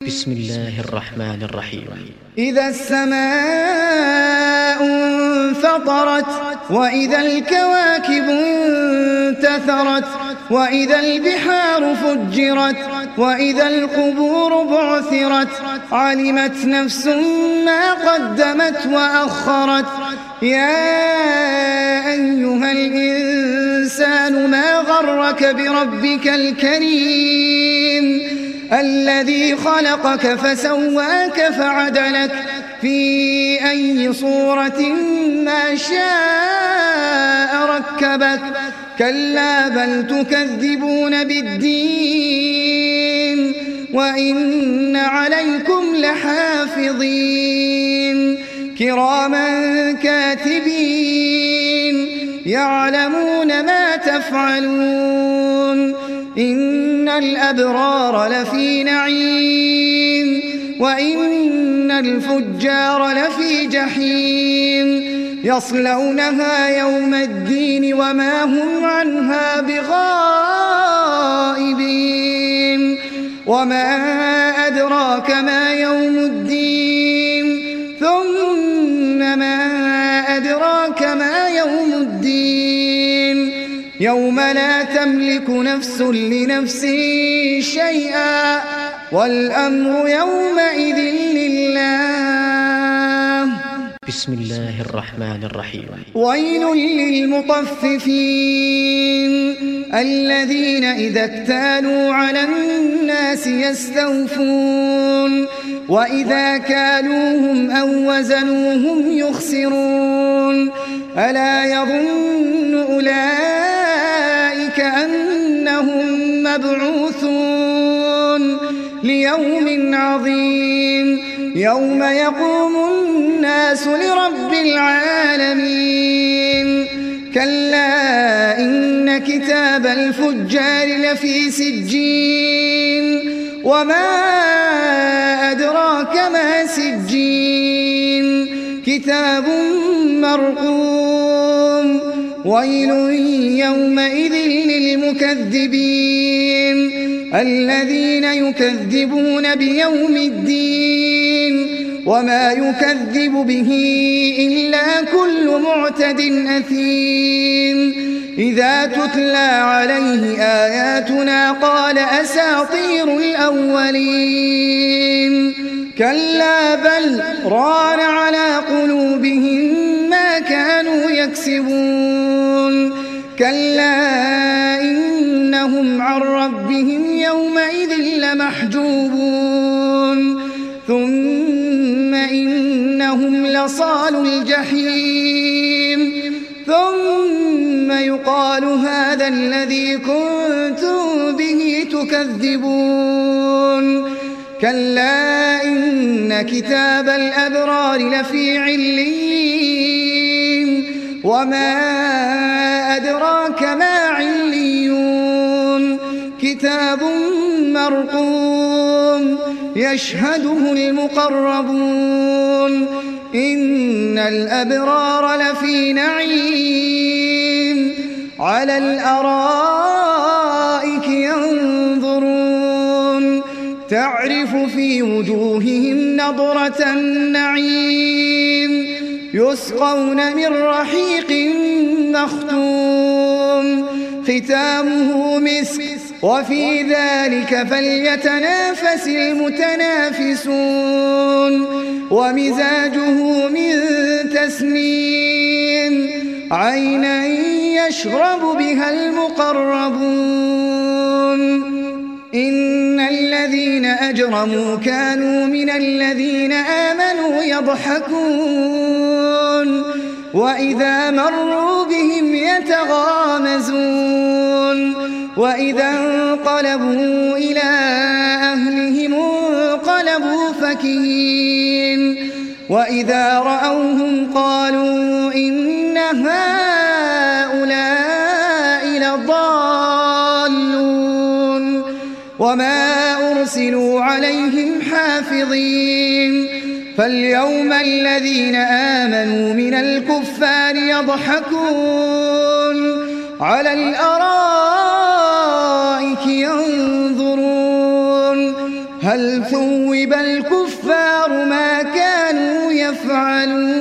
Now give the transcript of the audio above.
بسم الله الرحمن الرحيم. إذا السماء انفطرت وإذا الكواكب انتثرت وإذا البحار فجرت وإذا القبور بعثرت علمت نفس ما قدمت وأخرت. يا أيها الإنسان ما غرك بربك الكريم الذي خلقك فسواك فعدلك في أي صورة ما شاء ركبك. كلا بل تكذبون بالدين وإن عليكم لحافظين كراما كاتبين يعلمون ما تفعلون. إن الأبرار لفي نعيم وإن الفجار لفي جحيم يصلونها يوم الدين وما هم عنها بغائبين. وما أدراك ما يوم الدين ثم ما أدراك ما يوم الدين يوم لا تملك نفس لنفس شيئا والأمر يومئذ لله. بسم الله الرحمن الرحيم. ويل للمطففين الذين إذا اكتالوا على الناس يستوفون وإذا كالوهم أو وزنوهم يخسرون. ألا يظن أولئك أنهم مبعوثون ليوم عظيم يوم يقوم الناس لرب العالمين. كلا إن كتاب الفجار لفي سجين وما أدراك ما سجين كتاب مرقوم. ويل يومئذ للمكذبين الذين يكذبون بيوم الدين وما يكذب به إلا كل معتد أثيم. إذا تتلى عليه آياتنا قال أساطير الأولين. كلا بل ران على قلوبهم ما كانوا يكسبون. كلا إنهم عن ربهم يومئذ لمحجوبون ثم إنهم لصالوا الجحيم ثم يقال هذا الذي كنتم به تكذبون. كلا إن كتاب الأبرار لفي عليين وما أدراك ما عليون كتاب مرقوم يشهده المقربون. إن الأبرار لفي نعيم على الأرائك ينظرون تعرف في وجوههم نضرة النعيم يسقون من رحيق مختوم ختامه مسك وفي ذلك فليتنافس المتنافسون. ومزاجه من تسنيم عينا يشرب بها المقربون. إن الذين أجرموا كانوا من الذين آمنوا يضحكون وإذا مروا بهم يتغامزون وإذا انقلبوا إلى أهلهم انقلبوا فكهين وإذا رأوهم قالوا إن هؤلاء لضالون. وما أرسلوا عليهم حافظين. فاليوم الذين آمنوا من الكفار يضحكون على الأرائك ينظرون هل ثوب الكفار ما كانوا يفعلون